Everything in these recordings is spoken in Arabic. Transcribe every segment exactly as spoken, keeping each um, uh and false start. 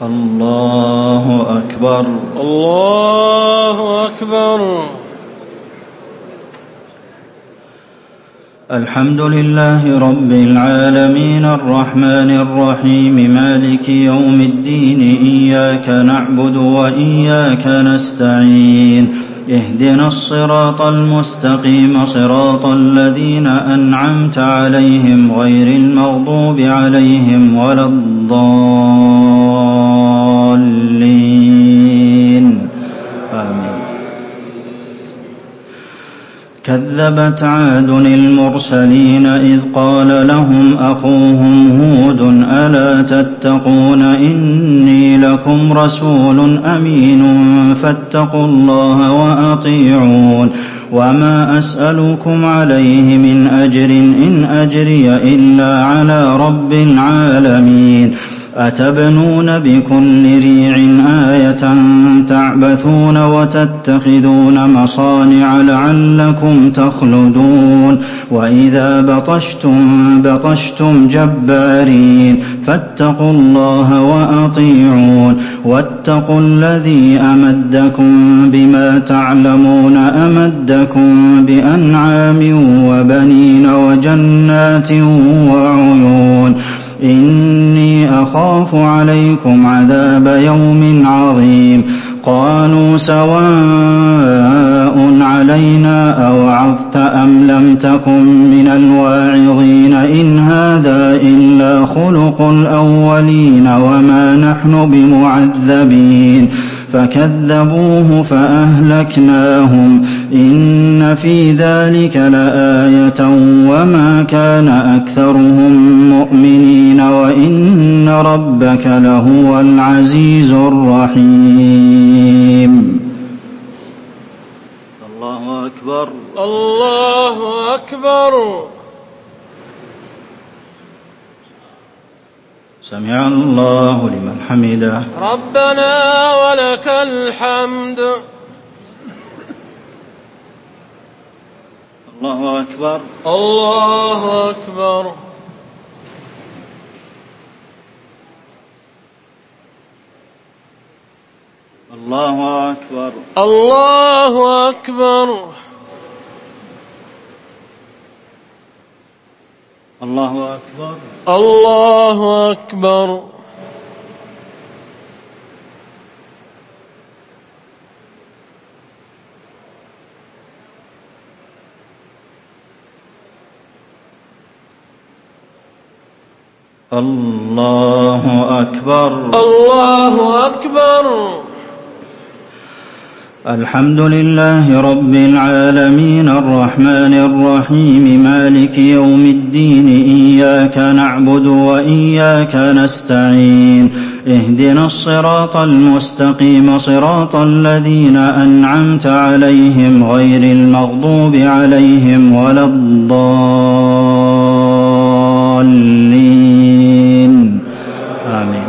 الله أكبر. الله أكبر. الحمد لله رب العالمين الرحمن الرحيم مالك يوم الدين إياك نعبد وإياك نستعين اهدنا الصراط المستقيم صراط الذين أنعمت عليهم غير المغضوب عليهم ولا الضالين آمين. كذبت عاد المرسلين إذ قال لهم أخوهم هود ألا تتقون إني لكم رسول أمين فاتقوا الله وأطيعون وما أسألكم عليه من أجر إن أجري إلا على رب العالمين أتبنون بكل ريع آية تعبثون وتتخذون مصانع لعلكم تخلدون وإذا بطشتم بطشتم جبارين فاتقوا الله وأطيعون واتقوا الذي أمدكم بما تعلمون أمدكم بأنعام وبنين وجنات وعيون إني أخاف عليكم عذاب يوم عظيم قالوا سواء علينا أوعظت أم لم تكن من الواعظين إن هذا إلا خلق الأولين وما نحن بمعذبين فكذبوه فأهلكناهم إن في ذلك لآية وما كان أكثرهم مؤمنين وإن ربك لهو العزيز الرحيم. الله أكبر. الله أكبر. سمع الله لمن حمده. ربنا ولك الحمد. الله أكبر. الله أكبر. الله أكبر. الله أكبر. الله أكبر. الله أكبر. الله أكبر. الله أكبر. الحمد لله رب العالمين الرحمن الرحيم مالك يوم الدين إياك نعبد وإياك نستعين اهدنا الصراط المستقيم صراط الذين أنعمت عليهم غير المغضوب عليهم ولا الضالين آمين.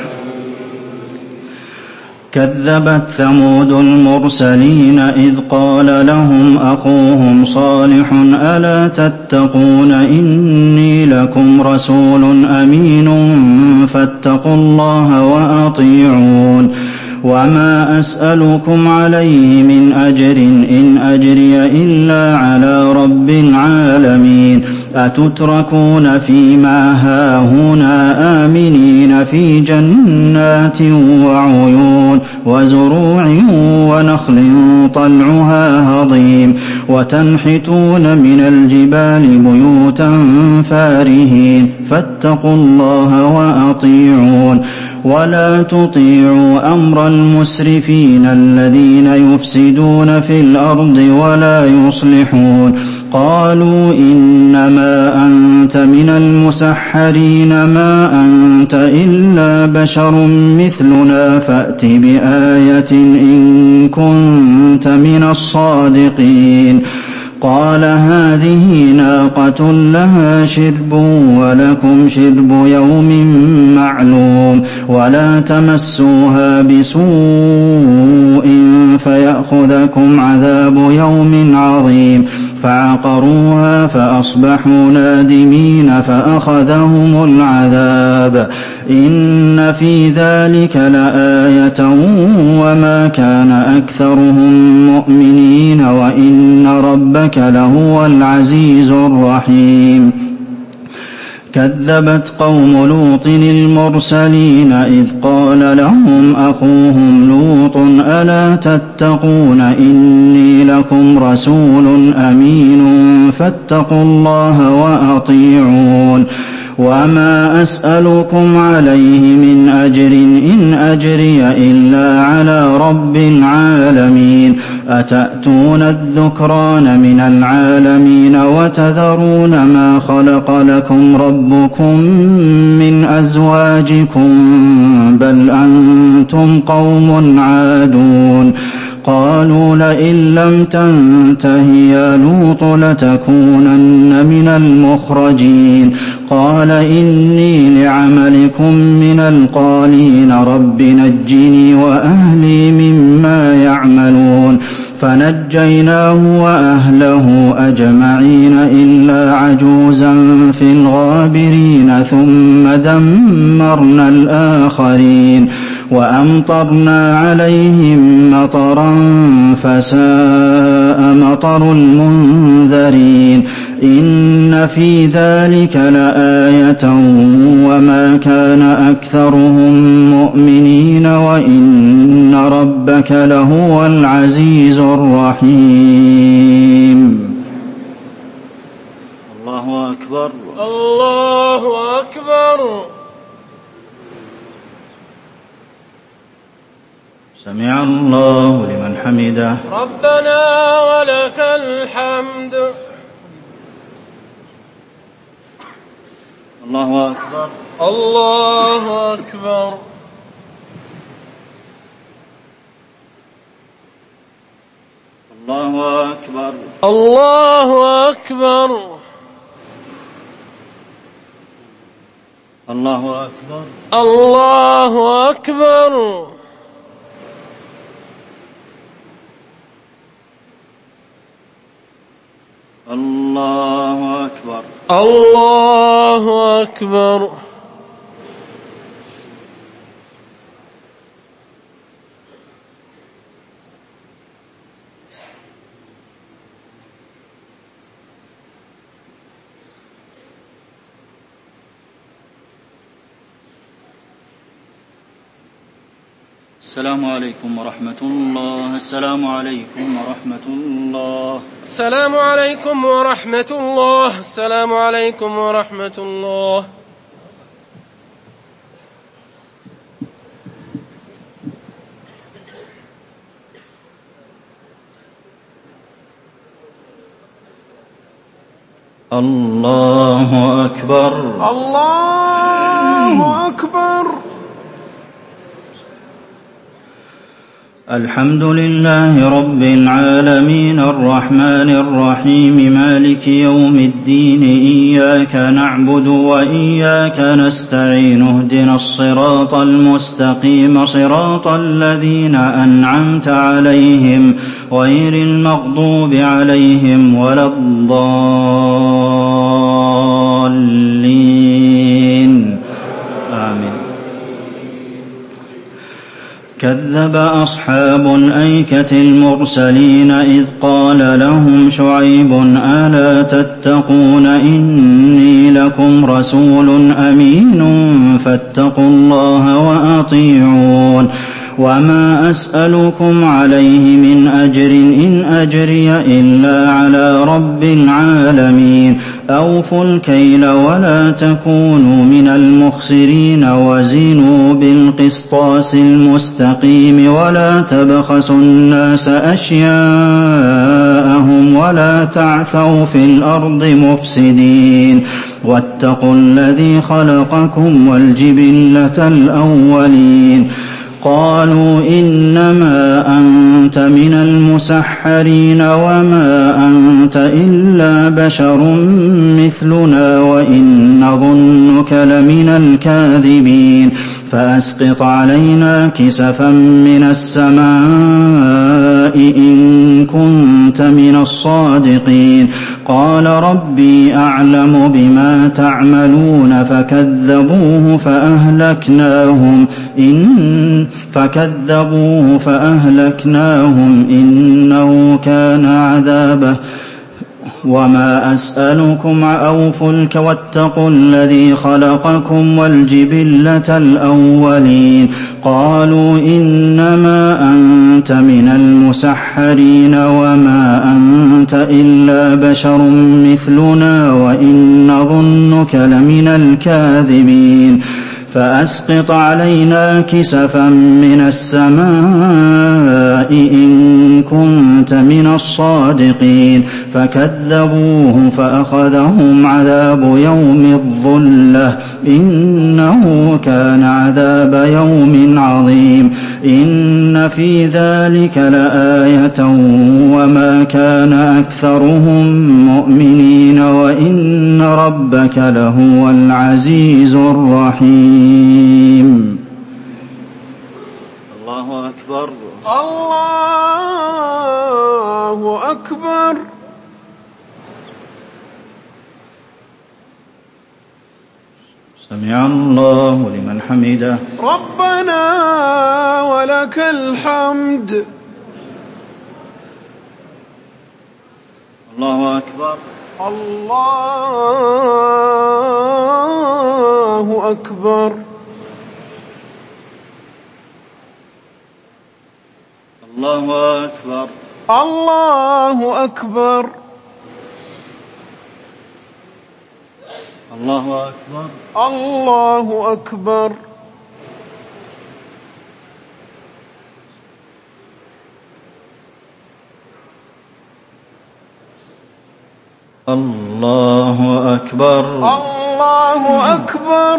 كذبت ثمود المرسلين إذ قال لهم أخوهم صالح ألا تتقون إني لكم رسول أمين فاتقوا الله وأطيعون وما أسألكم عليه من أجر إن أجري إلا على رب العالمين أتتركون فيما هاهنا آمنين في جنات وعيون وزروع ونخل طلعها هضيم وتنحتون من الجبال بيوتا فارهين فاتقوا الله وأطيعون ولا تطيعوا أمر المسرفين الذين يفسدون في الأرض ولا يصلحون قالوا إنما أنت من المسحرين ما أنت إلا بشر مثلنا فأت بآية إن كنت من الصادقين قال هذه ناقة لها شرب ولكم شرب يوم معلوم ولا تمسوها بسوء فيأخذكم عذاب يوم عظيم فعقروها فأصبحوا نادمين فأخذهم العذاب إن في ذلك لآية وما كان أكثرهم مؤمنين وإن ربك لهو العزيز الرحيم كذبت قوم لوط المرسلين إذ قال لهم أخوهم لوط ألا تتقون إني لكم رسول أمين فاتقوا الله وأطيعون وما أسألكم عليه من أجر إن أجري إلا على رب العالمين أتأتون الذكران من العالمين وتذرون ما خلق لكم ربكم من أزواجكم بل أنتم قوم عادون قالوا لئن لم تنته يا لوط لتكونن من المخرجين قال إني لعملكم من القالين رب نجني وأهلي مما يعملون فنجيناه وأهله أجمعين إلا عجوزا في الغابرين ثم دمرنا الآخرين وأمطرنا عليهم مطرا فساء مطر المنذرين إن في ذلك لآية وما كان أكثرهم مؤمنين وإن ربك لهو العزيز الرحيم الله أكبر الله أكبر سمع الله لمن حمده ربنا ولك الحمد الله أكبر الله أكبر الله أكبر الله أكبر الله أكبر الله أكبر الله أكبر الله أكبر السلام عليكم ورحمة الله السلام عليكم ورحمة الله السلام عليكم ورحمة الله السلام عليكم ورحمة الله الله أكبر الله أكبر الحمد لله رب العالمين الرحمن الرحيم مالك يوم الدين إياك نعبد وإياك نستعين اهدنا الصراط المستقيم صراط الذين أنعمت عليهم غير المغضوب عليهم ولا الضالين آمين كذب أصحاب الأيكة المرسلين إذ قال لهم شعيب ألا تتقون إني لكم رسول أمين فاتقوا الله وأطيعون وما أسألكم عليه من أجر إن أجري إلا على رب العالمين أوفوا الكيل ولا تكونوا من المخسرين وزنوا بالقسطاس المستقيم ولا تبخسوا الناس أشياءهم ولا تعثوا في الأرض مفسدين واتقوا الذي خلقكم والجبلة الأولين قالوا إنما أنت من المسحرين وما أنت إلا بشر مثلنا وإن نظنك لمن الكاذبين فأسقط علينا كسفا من السماء إن كنت من الصادقين قال ربي أعلم بما تعملون فكذبوه فأهلكناهم إن فكذبوه فأهلكناهم إنه كان عذابه وما أسألكم أوفوا الك واتقوا الذي خلقكم والجبلة الأولين قالوا إنما أنت من المسحرين وما أنت إلا بشر مثلنا وإن نظنك لمن الكاذبين فأسقط علينا كسفا من السماء إن كنت من الصادقين فكذبوه فأخذهم عذاب يوم الظلة إنه كان عذاب يوم عظيم إن في ذلك لآية وما كان أكثرهم مؤمنين وإن ربك لهو العزيز الرحيم. الله أكبر الله أكبر. سمع الله لمن حمده ربنا ولك الحمد. الله أكبر الله أكبر. الله أكبر الله أكبر. الله أكبر الله أكبر. الله أكبر. الله أكبر.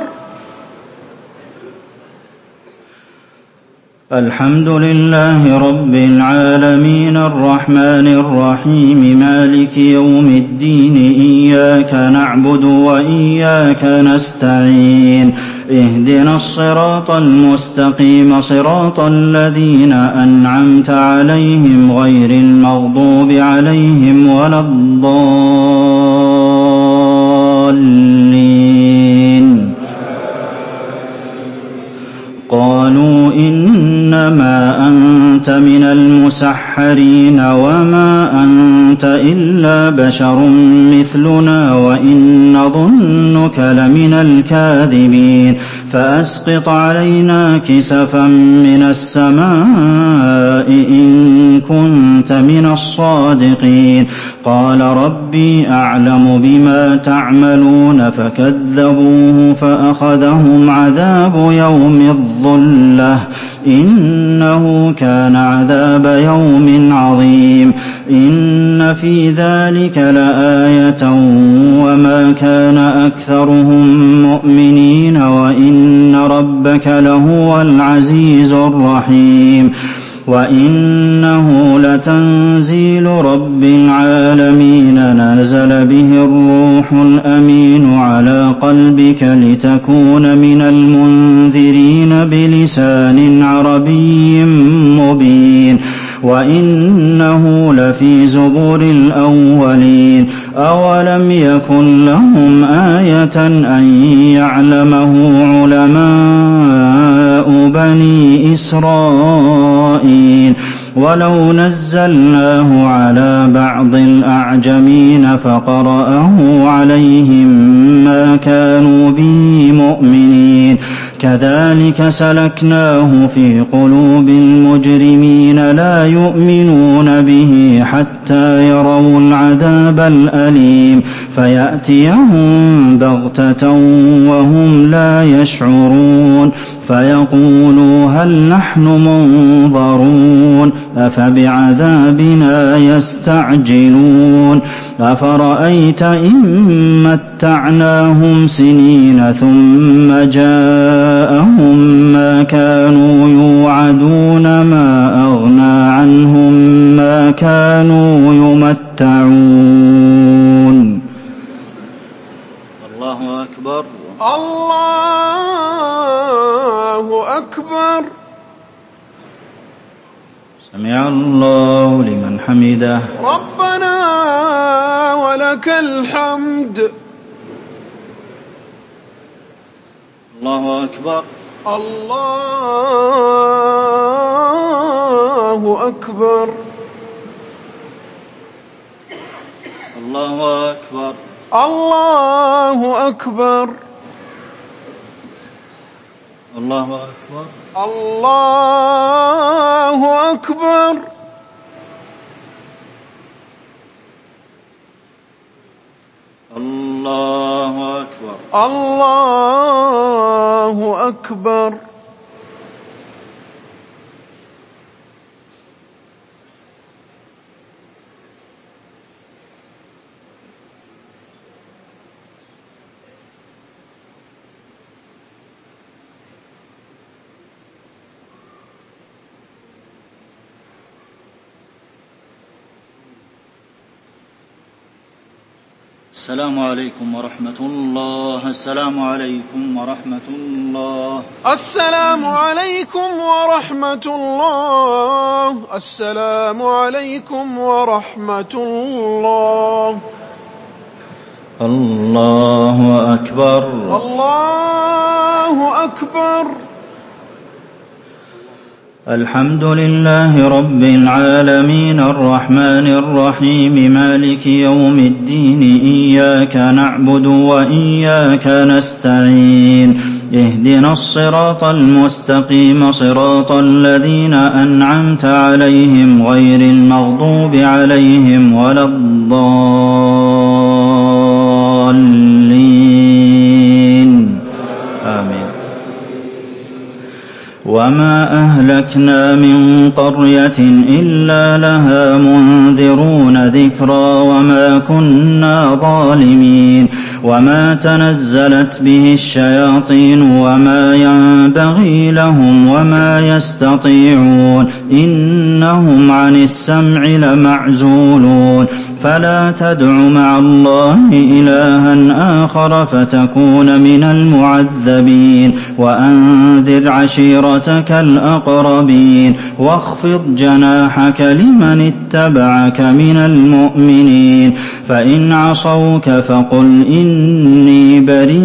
الحمد لله رب العالمين الرحمن الرحيم مالك يوم الدين إياك نعبد وإياك نستعين اهدنا الصراط المستقيم صراط الذين أنعمت عليهم غير المغضوب عليهم ولا الضالين. قالوا إنما أنت من المسحرين وما أنت إلا بشر مثلنا وإن نظنك لمن الكاذبين فأسقط علينا كسفا من السماء إن كنت من الصادقين قال ربي أعلم بما تعملون فكذبوه فأخذهم عذاب يوم الظلة إنه كان عذاب يوم عظيم إن في ذلك لآية وما كان أكثرهم مؤمنين وإن ربك لهو العزيز الرحيم وإنه لتنزيل رب العالمين نزل به الروح الأمين على قلبك لتكون من المنذرين بلسان عربي مبين وإنه لفي زبور الأولين أولم يكن لهم آية أن يعلمه علماء بني إسرائيل ولو نزلناه على بعض الأعجمين فقرأه عليهم ما كانوا به مؤمنين كذلك سلكناه في قلوب المجرمين لا يؤمنون به حتى يروا العذاب الأليم فيأتيهم بغتة وهم لا يشعرون فيقولوا هل نحن منظرون أفبعذابنا يستعجلون أفرأيت إن متعناهم سنين ثم جاءهم ما كانوا يوعدون ما أغنى عنهم ما كانوا يمتعون. الله أكبر. الله الله أكبر. سمع الله لمن حمده. ربنا ولك الحمد. الله أكبر. الله أكبر. الله أكبر. الله أكبر. الله أكبر. الله أكبر. الله أكبر. الله أكبر. السلام عليكم ورحمة الله. السلام عليكم ورحمة الله. السلام عليكم ورحمة الله. السلام عليكم ورحمة الله. الله أكبر. الله أكبر. الحمد لله رب العالمين الرحمن الرحيم مالك يوم الدين إياك نعبد وإياك نستعين اهدنا الصراط المستقيم صراط الذين أنعمت عليهم غير المغضوب عليهم ولا الضالين آمين. وما أهلكنا من قرية إلا لها منذرون ذكرى وما كنا ظالمين وما تنزلت به الشياطين وما ينبغي لهم وما يستطيعون إنهم عن السمع لمعزولون فلا تدع مع الله إلها آخر فتكون من المعذبين وأنذر عشيرتك الأقربين واخفض جناحك لمن اتبعك من المؤمنين فإن عصوك فقل إني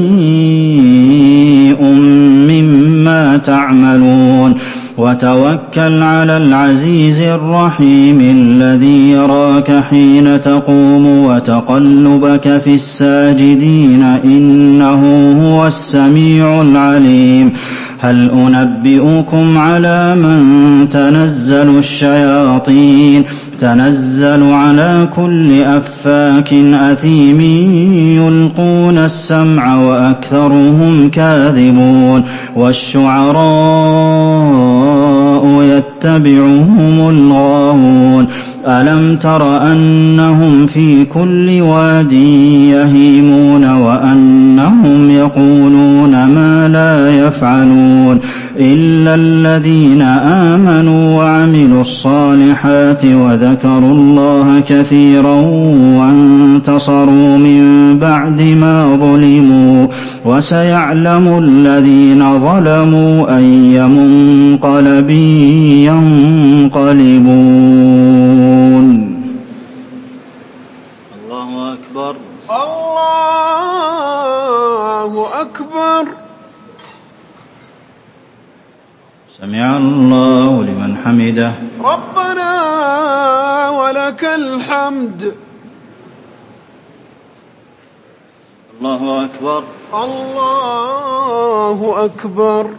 بريء مما تعملون وتوكل على العزيز الرحيم الذي يراك حين تقوم وتقلبك في الساجدين إنه هو السميع العليم هل أنبئكم على من تنزل الشياطين تنزل على كل أفاك أثيم يلقون السمع وأكثرهم كاذبون والشعراء يتبعهم الغاوون ألم تر أنهم في كل واد يهيمون وأنهم يقولون ما لا يفعلون إلا الذين آمنوا وعملوا الصالحات وذكروا الله كثيرا وانتصروا من بعد ما ظلموا وسيعلم الذين ظلموا أي منقلب ينقلبون. الله أكبر. الله أكبر. سمع الله لمن حمده. ربنا ولك الحمد. الله أكبر. الله أكبر.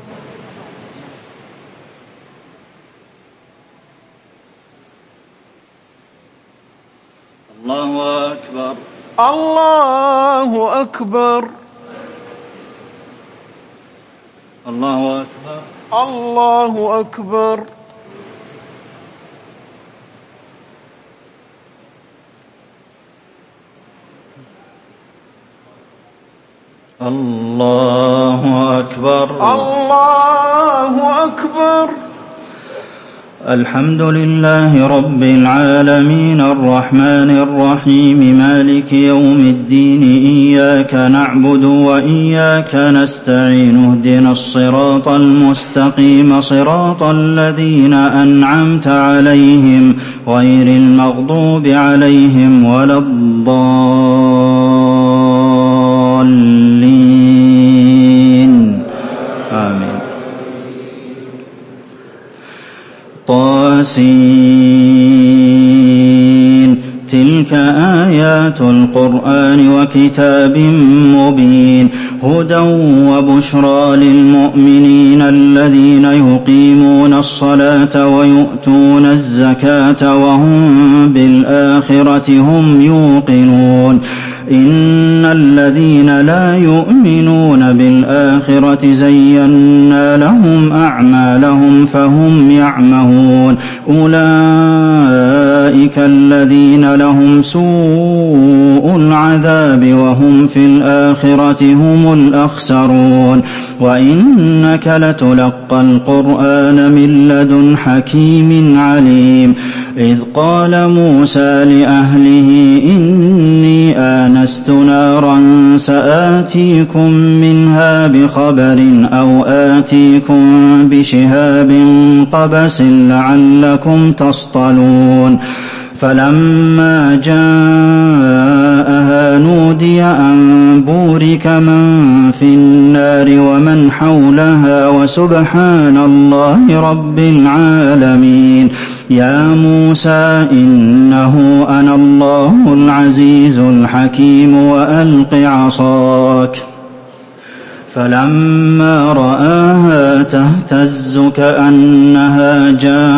الله أكبر. الله أكبر. الله أكبر. الله أكبر. الله أكبر. الله أكبر. الحمد لله رب العالمين الرحمن الرحيم مالك يوم الدين إياك نعبد وإياك نستعين اهدنا الصراط المستقيم صراط الذين أنعمت عليهم غير المغضوب عليهم ولا الضالين آمين. طاسين تلك آيات القرآن وكتاب مبين هدى وبشرى للمؤمنين الذين يقيمون الصلاة ويؤتون الزكاة وهم بالآخرة هم يوقنون إن الذين لا يؤمنون بالآخرة زينا لهم أعمالهم فهم يعمهون أولئك الذين لهم سوء العذاب وهم في الآخرة هم الأخسرون وإنك لتلقى القرآن من لدن حكيم عليم إذ قال موسى لأهله إني آنست نارا سآتيكم منها بخبر أو آتيكم بشهاب قبس لعلكم تصطلون فلما جاءها نودي أن بورك من في النار ومن حولها وسبحان الله رب العالمين يا موسى إنه أنا الله العزيز الحكيم وألق عصاك فلما رآها تهتز كأنها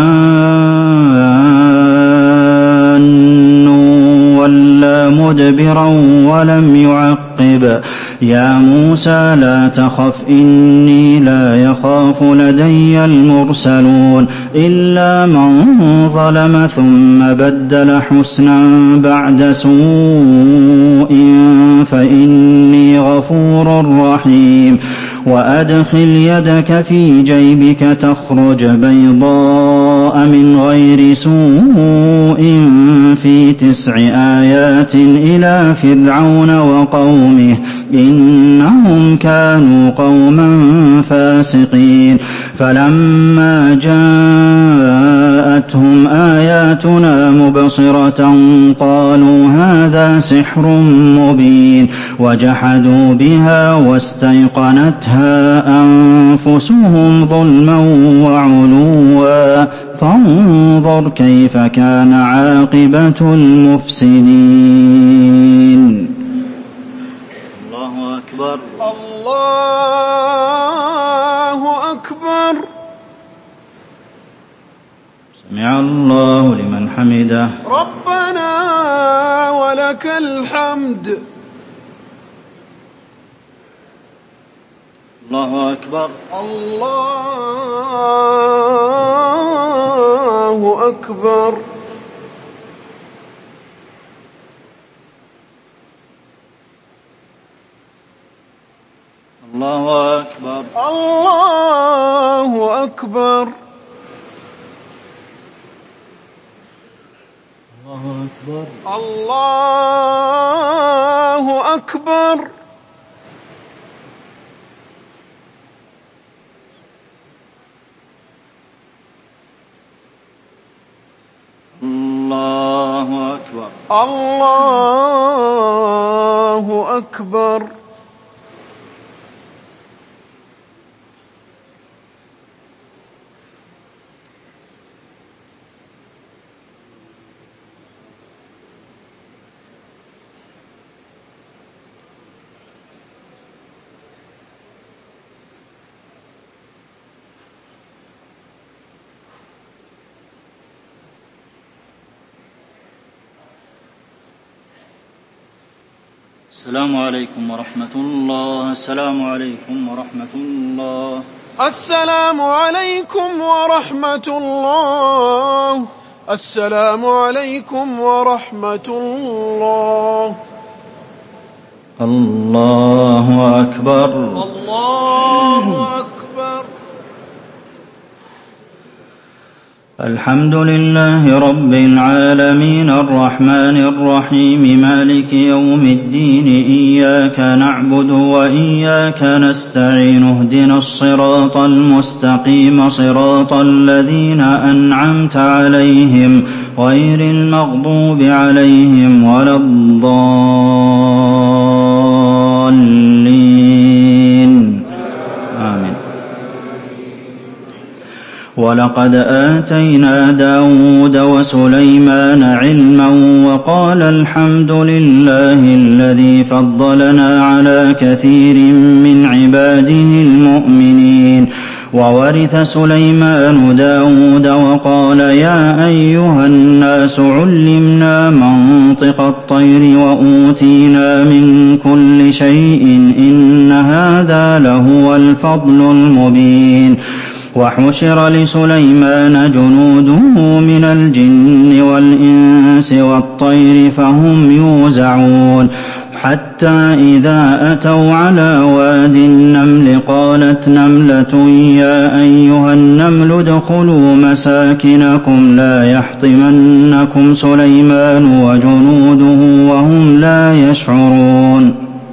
جان ولا مدبرا ولم يعقب يا موسى لا تخف إني لا يخاف لدي المرسلون إلا من ظلم ثم بدل حسنا بعد سوء فإني غفور رحيم وأدخل يدك في جيبك تخرج بيضاء من غير سوء في تسع آيات إلى فرعون وقومه إنهم كانوا قوما فاسقين فلما جاءتهم آياتنا مبصرة قالوا هذا سحر مبين وجحدوا بها واستيقنتها أنفسهم ظلما وعلوا فانظر كيف كان عاقبة المفسدين. الله أكبر الله أكبر. سمع الله لمن حمده. ربنا ولك الحمد. الله أكبر الله أكبر. الله أكبر الله أكبر. الله أكبر الله أكبر. الله أكبر الله أكبر. السلام عليكم ورحمة الله. السلام عليكم ورحمة الله. السلام عليكم ورحمة الله. السلام عليكم ورحمة الله. الله أكبر الله أكبر. الحمد لله رب العالمين الرحمن الرحيم مالك يوم الدين إياك نعبد وإياك نستعين اهدنا الصراط المستقيم صراط الذين أنعمت عليهم غير المغضوب عليهم ولا الضالين آمين. ولقد آتينا داود وسليمان علما وقال الحمد لله الذي فضلنا على كثير من عباده المؤمنين. وورث سليمان داود وقال يا أيها الناس علمنا منطق الطير وأوتينا من كل شيء إن هذا لهو الفضل المبين. وحشر لسليمان جنوده من الجن والإنس والطير فهم يوزعون حتى إذا أتوا على واد النمل قالت نملة يا أيها النمل ادخلوا مساكنكم لا يحطمنكم سليمان وجنوده وهم لا يشعرون.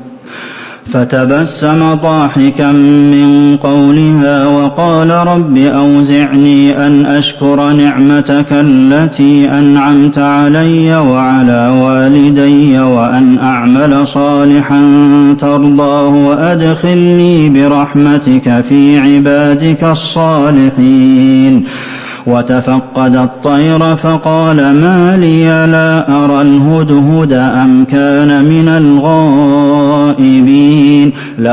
فتبسم ضاحكا من قولها وقال رب أوزعني أن أشكر نعمتك التي أنعمت علي وعلى والدي وأن أعمل صالحا ترضاه وأدخلني برحمتك في عبادك الصالحين. وتفقد الطير فقال ما لي لا أرى الهدهد أم كان من الغائبين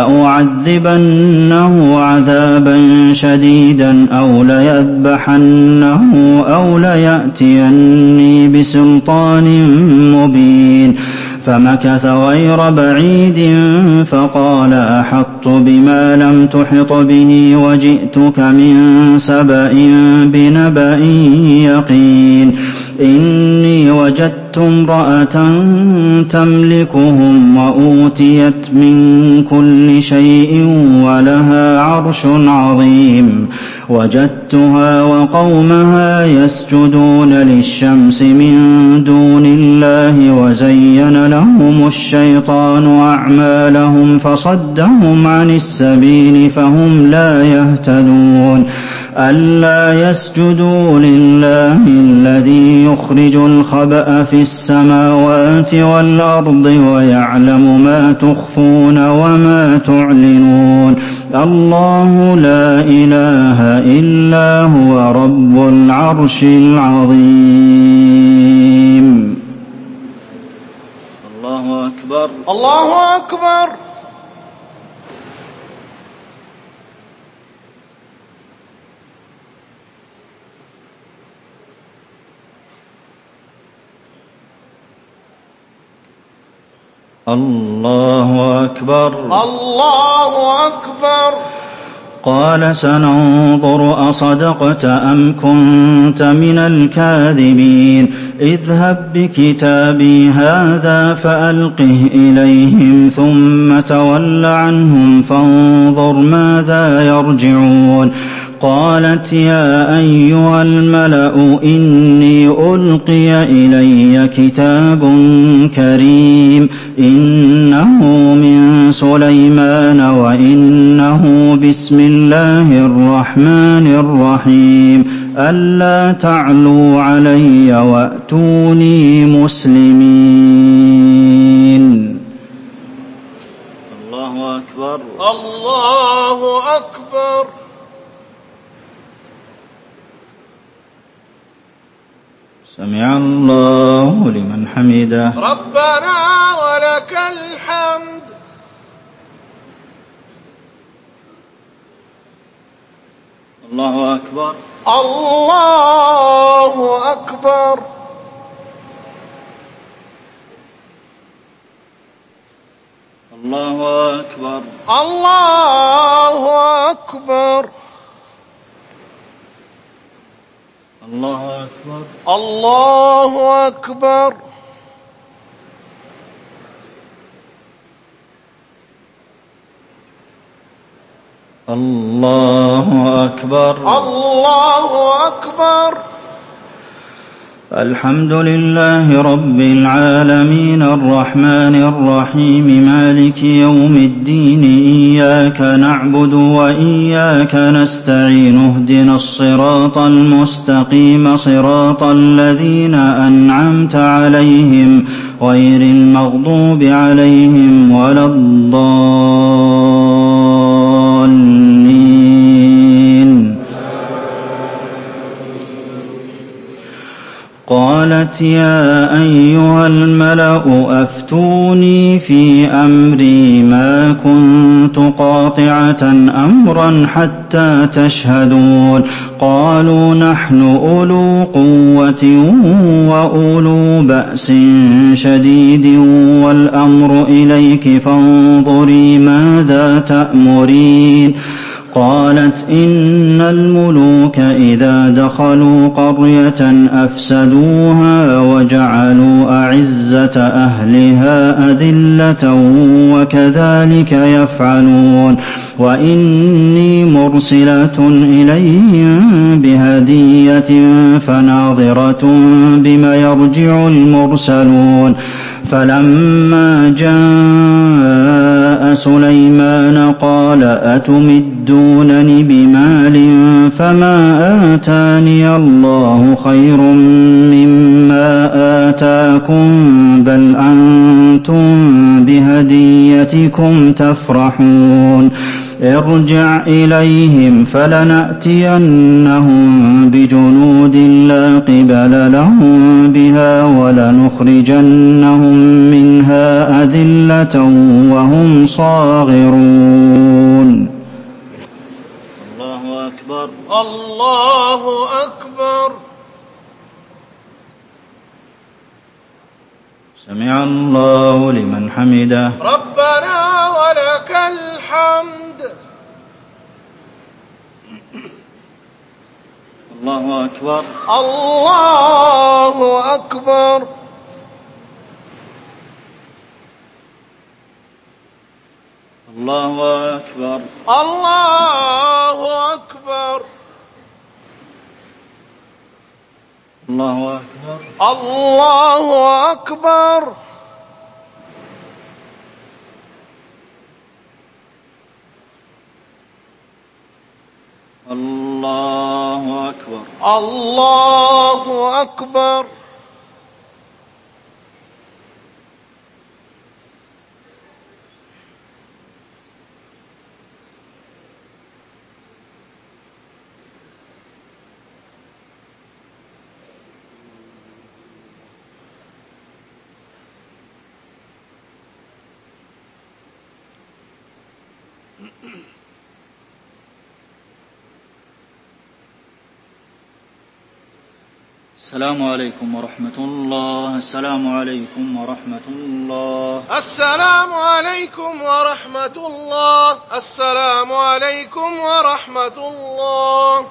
لأعذبنه عذابا شديدا أو ليذبحنه أو ليأتيني بسلطان مبين. فمكث غير بعيد فقال أحطت بما لم تحط به وجئتك من سبأ بنبأ يقين. إني وجدت امرأة تملكهم وأوتيت من كل شيء ولها عرش عظيم. وجدتها وقومها يسجدون للشمس من دون الله وزين لهم الشيطان أعمالهم فصدهم عن السبيل فهم لا يهتدون. ألا يسجدوا لله الذي يخرج الخبأ في السماوات والأرض ويعلم ما تخفون وما تعلنون. الله لا إله إلا هو رب العرش العظيم. الله أكبر الله أكبر. الله أكبر الله أكبر. قال سننظر أصدقت أم كنت من الكاذبين. اذهب بكتابي هذا فألقه إليهم ثم تول عنهم فانظر ماذا يرجعون. قالت يا أيها الملأ إني ألقي إلي كتاب كريم إنه من سليمان وإنه بسم الله الرحمن الرحيم ألا تعلوا علي وأتوني مسلمين. الله أكبر الله أكبر. سمع الله لمن حمده. ربنا ولك الحمد. الله أكبر الله أكبر. الله أكبر الله أكبر. الله أكبر الله أكبر. الله أكبر الله أكبر. الحمد لله رب العالمين الرحمن الرحيم مالك يوم الدين إياك نعبد وإياك نستعين اهدنا الصراط المستقيم صراط الذين أنعمت عليهم غير المغضوب عليهم ولا الضالين. قالت يا أيها الملأ أفتوني في أمري ما كنت قاطعة أمرا حتى تشهدون. قالوا نحن أولو قوة وأولو بأس شديد والأمر إليك فانظري ماذا تأمرين. قالت إن الملوك إذا دخلوا قرية أفسدوها وجعلوا أعزة أهلها أذلة وكذلك يفعلون. وإني مرسلة إليهم بهدية فناظرة بما يرجع المرسلون. فلما جاء سليمان قال أتمدونني بمال فما آتاني الله خير مما آتاكم بل أنتم بهديتكم تفرحون. ارجع إليهم فلنأتينهم بجنود لا قبل لهم بها ولنخرجنهم منها أذلة وهم صاغرون. الله أكبر. الله أكبر. سمع الله لمن حمده. ربنا ولك الحمد. الله أكبر. الله أكبر. الله أكبر. الله أكبر. الله أكبر. الله أكبر. الله أكبر. الله أكبر. السلام عليكم ورحمة الله. السلام عليكم ورحمة الله. السلام عليكم ورحمة الله. السلام عليكم ورحمة الله.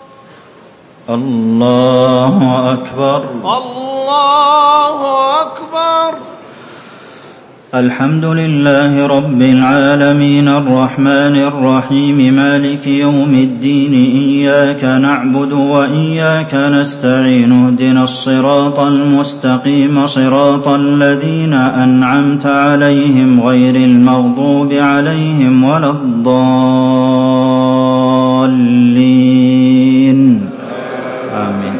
الله أكبر. الله أكبر. الحمد لله رب العالمين الرحمن الرحيم مالك يوم الدين إياك نعبد وإياك نستعين اهدنا الصراط المستقيم صراط الذين أنعمت عليهم غير المغضوب عليهم ولا الضالين. آمين.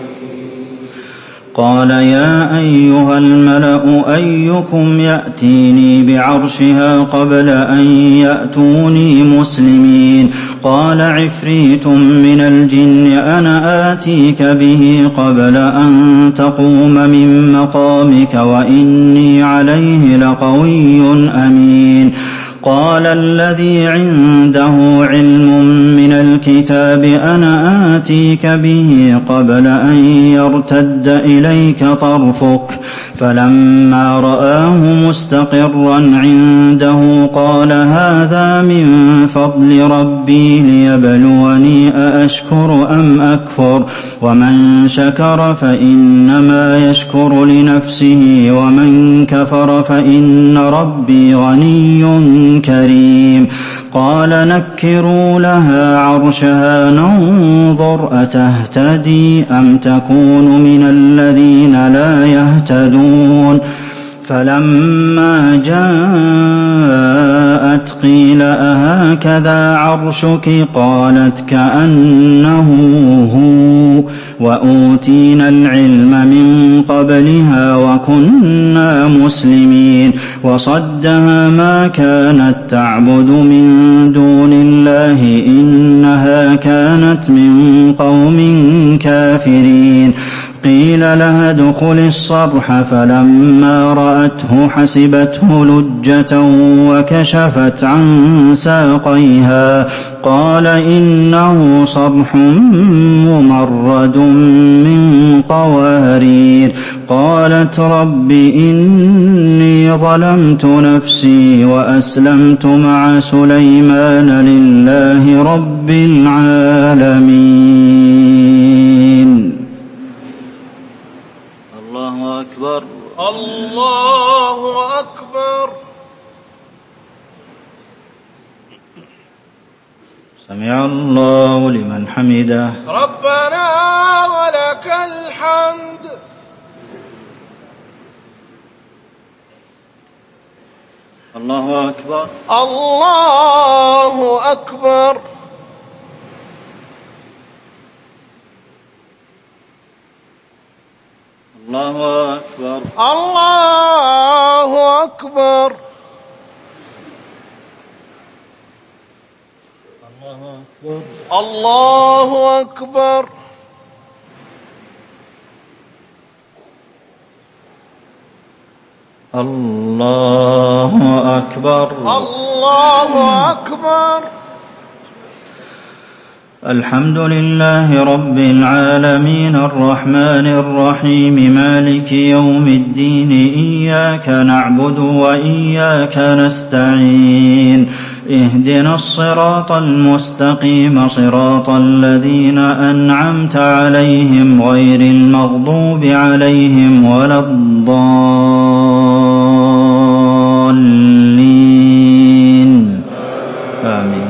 قال يا أيها الملأ أيكم يأتيني بعرشها قبل أن يأتوني مسلمين. قال عفريت من الجن أنا آتيك به قبل أن تقوم من مقامك وإني عليه لقوي أمين. قال الذي عنده علم من الكتاب أنا آتيك به قبل أن يرتد إليك طرفك. فلما رآه مستقرا عنده قال هذا من فضل ربي ليبلوني أأشكر أم أكفر. ومن شكر فإنما يشكر لنفسه ومن كفر فإن ربي غني كريم. قال نكروا لها عرشها ننظر أتهتدي أم تكون من الذين لا يهتدون فلما جاءت قيل أهكذا عرشك قالت كأنه هو وأوتينا العلم من قبلها وكنا مسلمين وصدها ما كانت تعبد من دون الله إنها كانت من قوم كافرين قيل لها ادخل الصرح فلما رأته حسبته لجة وكشفت عن ساقيها قال إنه صرح ممرد من قوارير قالت رب إني ظلمت نفسي وأسلمت مع سليمان لله رب العالمين. الله أكبر الله أكبر. سمع الله لمن حمده. ربنا ولك الحمد. الله أكبر. الله أكبر. الله أكبر. الله أكبر. الله أكبر. الله أكبر. الله أكبر. الحمد لله رب العالمين الرحمن الرحيم مالك يوم الدين إياك نعبد وإياك نستعين اهدنا الصراط المستقيم صراط الذين أنعمت عليهم غير المغضوب عليهم ولا الضالين آمين.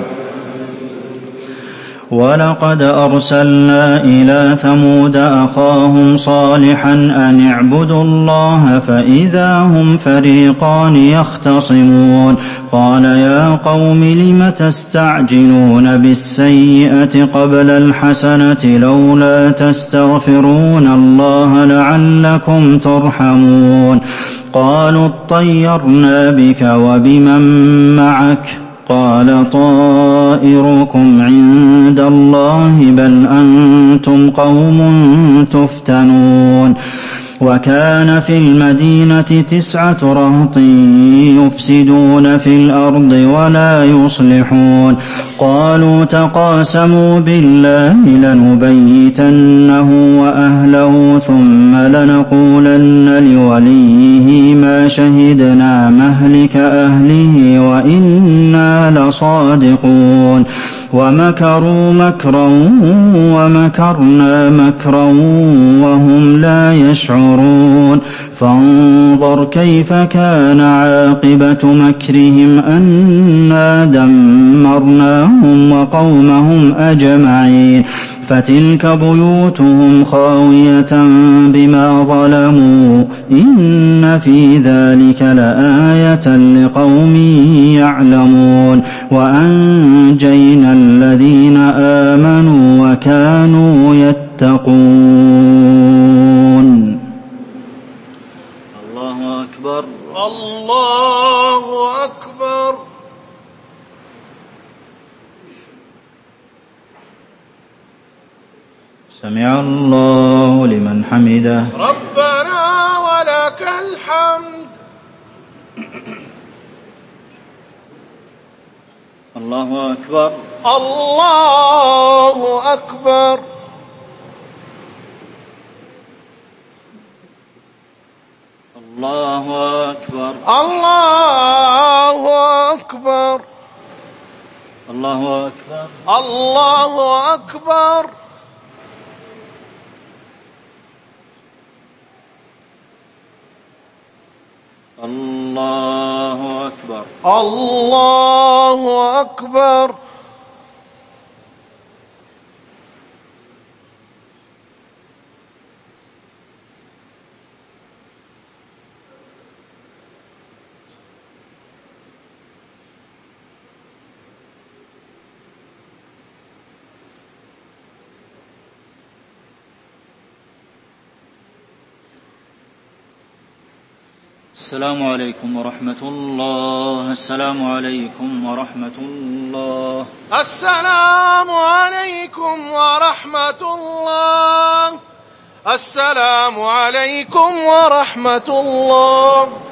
ولقد أرسلنا إلى ثمود أخاهم صالحا أن اعبدوا الله فإذا هم فريقان يختصمون قال يا قوم لم تستعجلون بالسيئة قبل الحسنة لولا تستغفرون الله لعلكم ترحمون قالوا اطيرنا بك وبمن معك قال طائركم عند الله بل أنتم قوم تفتنون وكان في المدينة تسعة رهط يفسدون في الأرض ولا يصلحون قالوا تقاسموا بالله لنبيتنه وأهله ثم لنقولن لوليه ما شهدنا مهلك أهله وإنا لصادقون ومكروا مكرا ومكرنا مكرا وهم لا يشعرون فانظر كيف كان عاقبة مكرهم أنا دمرناهم وقومهم أجمعين فتلك بيوتهم خاوية بما ظلموا إن في ذلك لآية لقوم يعلمون وأنجينا الذين آمنوا وكانوا يتقون. الله أكبر. الله أكبر. سمع الله لمن حمده. ربنا ولك الحمد. الله أكبر. الله أكبر. الله أكبر. الله أكبر. الله أكبر. الله أكبر. الله أكبر. الله الله أكبر. السلام عليكم ورحمة الله. السلام عليكم ورحمة الله. السلام عليكم ورحمة الله. السلام عليكم ورحمة الله.